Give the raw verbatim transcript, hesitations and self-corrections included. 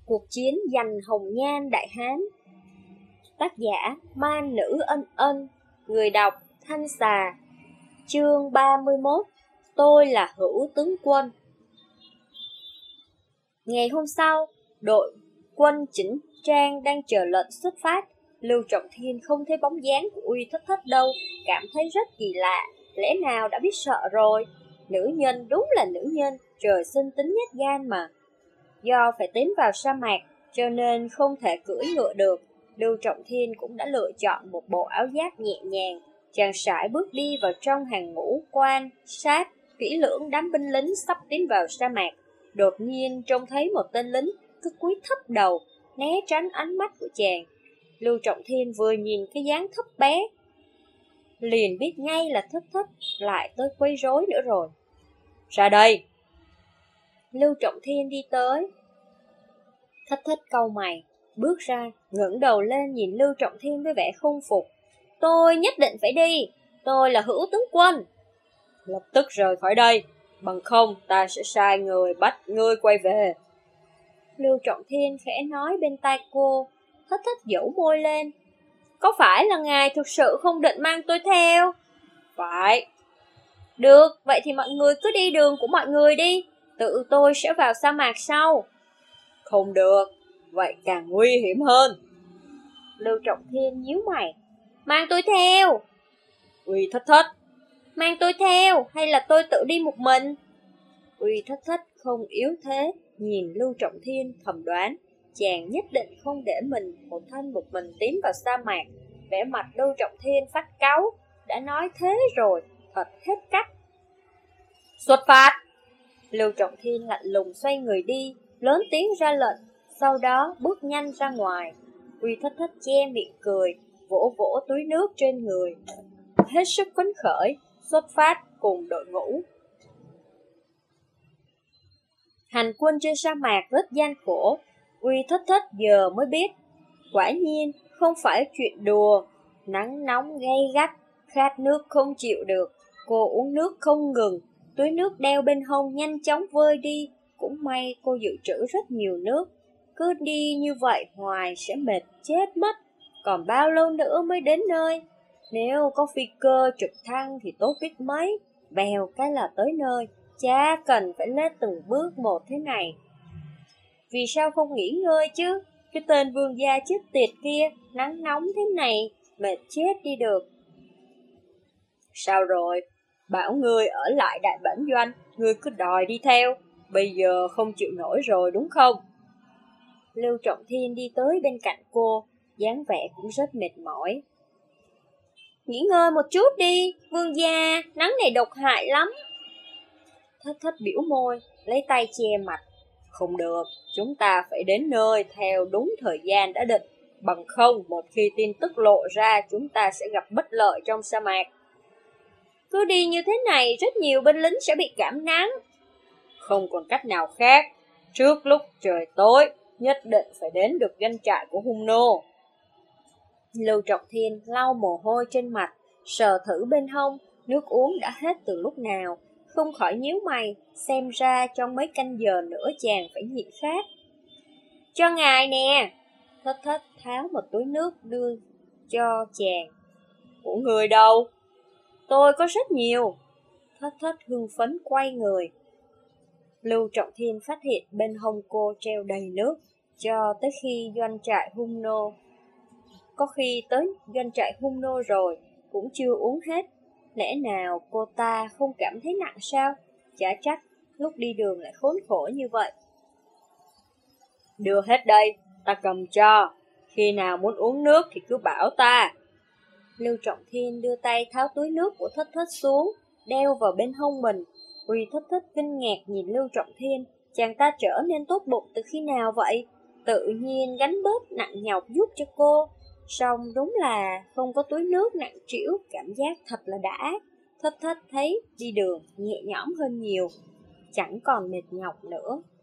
Cuộc chiến giành hồng nhan Đại Hán. Tác giả Man Nữ Ân Ân. Người đọc Thanh Xà. Chương ba mươi mốt. Tôi là Hữu Tướng Quân. Ngày hôm sau, đội quân chỉnh trang đang chờ lệnh xuất phát. Lưu Trọng Thiên không thấy bóng dáng của Uy Thất Thất đâu, cảm thấy rất kỳ lạ. Lẽ nào đã biết sợ rồi? Nữ nhân đúng là nữ nhân, trời sinh tính nhát gan mà. Do phải tiến vào sa mạc, cho nên không thể cưỡi ngựa được. Lưu Trọng Thiên cũng đã lựa chọn một bộ áo giáp nhẹ nhàng. Chàng sải bước đi vào trong hàng ngũ quan sát kỹ lưỡng đám binh lính sắp tiến vào sa mạc. Đột nhiên trông thấy một tên lính cứ cúi thấp đầu, né tránh ánh mắt của chàng. Lưu Trọng Thiên vừa nhìn cái dáng thấp bé, liền biết ngay là Thất Thất lại tới quấy rối nữa rồi. Ra đây! Lưu Trọng Thiên đi tới. Thất Thất cau mày, bước ra, ngẩng đầu lên nhìn Lưu Trọng Thiên với vẻ không phục. Tôi nhất định phải đi, tôi là Hữu Tướng Quân. Lập tức rời khỏi đây, bằng không ta sẽ sai người bắt ngươi quay về. Lưu Trọng Thiên khẽ nói bên tai cô. Thất Thất giãy môi lên. Có phải là ngài thực sự không định mang tôi theo? Phải. Được, vậy thì mọi người cứ đi đường của mọi người đi, tự tôi sẽ vào sa mạc sau. Không được, vậy càng nguy hiểm hơn. Lưu Trọng Thiên nhíu mày. Mang tôi theo. Uy Thất Thất. Mang tôi theo, hay là tôi tự đi một mình? Uy Thất Thất không yếu thế, nhìn Lưu Trọng Thiên thầm đoán, chàng nhất định không để mình một thân một mình tiến vào sa mạc. Vẻ mặt Lưu Trọng Thiên phát cáu, đã nói thế rồi, thật hết cách. Xuất phát! Lưu Trọng Thiên lạnh lùng xoay người đi, lớn tiếng ra lệnh, sau đó bước nhanh ra ngoài. Uy Thất Thất che miệng cười, vỗ vỗ túi nước trên người, hết sức phấn khởi, xuất phát cùng đội ngũ. Hành quân trên sa mạc rất gian khổ, Uy Thất Thất giờ mới biết, quả nhiên không phải chuyện đùa. Nắng nóng gay gắt, khát nước không chịu được, cô uống nước không ngừng, túi nước đeo bên hông nhanh chóng vơi đi. Cũng may cô dự trữ rất nhiều nước, cứ đi như vậy hoài sẽ mệt chết mất. Còn bao lâu nữa mới đến nơi? Nếu có phi cơ trực thăng thì tốt biết mấy, bèo cái là tới nơi, chả cần phải lết từng bước một thế này. Vì sao không nghỉ ngơi chứ? Cái tên vương gia chết tiệt kia, nắng nóng thế này, mệt chết đi được. Sao rồi? Bảo ngươi ở lại đại bản doanh, ngươi cứ đòi đi theo, bây giờ không chịu nổi rồi đúng không? Lưu Trọng Thiên đi tới bên cạnh cô, dáng vẻ cũng rất mệt mỏi. Nghỉ ngơi một chút đi, vương gia, nắng này độc hại lắm. Thất Thất biểu môi, lấy tay che mặt. Không được, chúng ta phải đến nơi theo đúng thời gian đã định, bằng không một khi tin tức lộ ra chúng ta sẽ gặp bất lợi trong sa mạc. Cứ đi như thế này rất nhiều binh lính sẽ bị cảm nắng. Không còn cách nào khác, trước lúc trời tối nhất định phải đến được doanh trại của hung nô. Lưu Trọng Thiên lau mồ hôi trên mặt, sờ thử bên hông, nước uống đã hết từ lúc nào, không khỏi nhíu mày, xem ra trong mấy canh giờ nữa chàng phải nhịn khát. Cho ngài nè. Thất Thất tháo một túi nước đưa cho chàng. Của người đâu? Tôi có rất nhiều. Thất Thất hưng phấn quay người. Lưu Trọng Thiên phát hiện bên hông cô treo đầy nước, cho tới khi doanh trại hung nô. Có khi tới doanh trại hung nô rồi, cũng chưa uống hết. Lẽ nào cô ta không cảm thấy nặng sao? Chả trách, lúc đi đường lại khốn khổ như vậy. Đưa hết đây, ta cầm cho. Khi nào muốn uống nước thì cứ bảo ta. Lưu Trọng Thiên đưa tay tháo túi nước của Thất Thất xuống, đeo vào bên hông mình. Uy Thất Thất kinh ngạc nhìn Lưu Trọng Thiên, chàng ta trở nên tốt bụng từ khi nào vậy? Tự nhiên gánh bớt nặng nhọc giúp cho cô. Song đúng là không có túi nước nặng trĩu, cảm giác thật là đã. Thất Thất thấy đi đường nhẹ nhõm hơn nhiều, chẳng còn mệt nhọc nữa.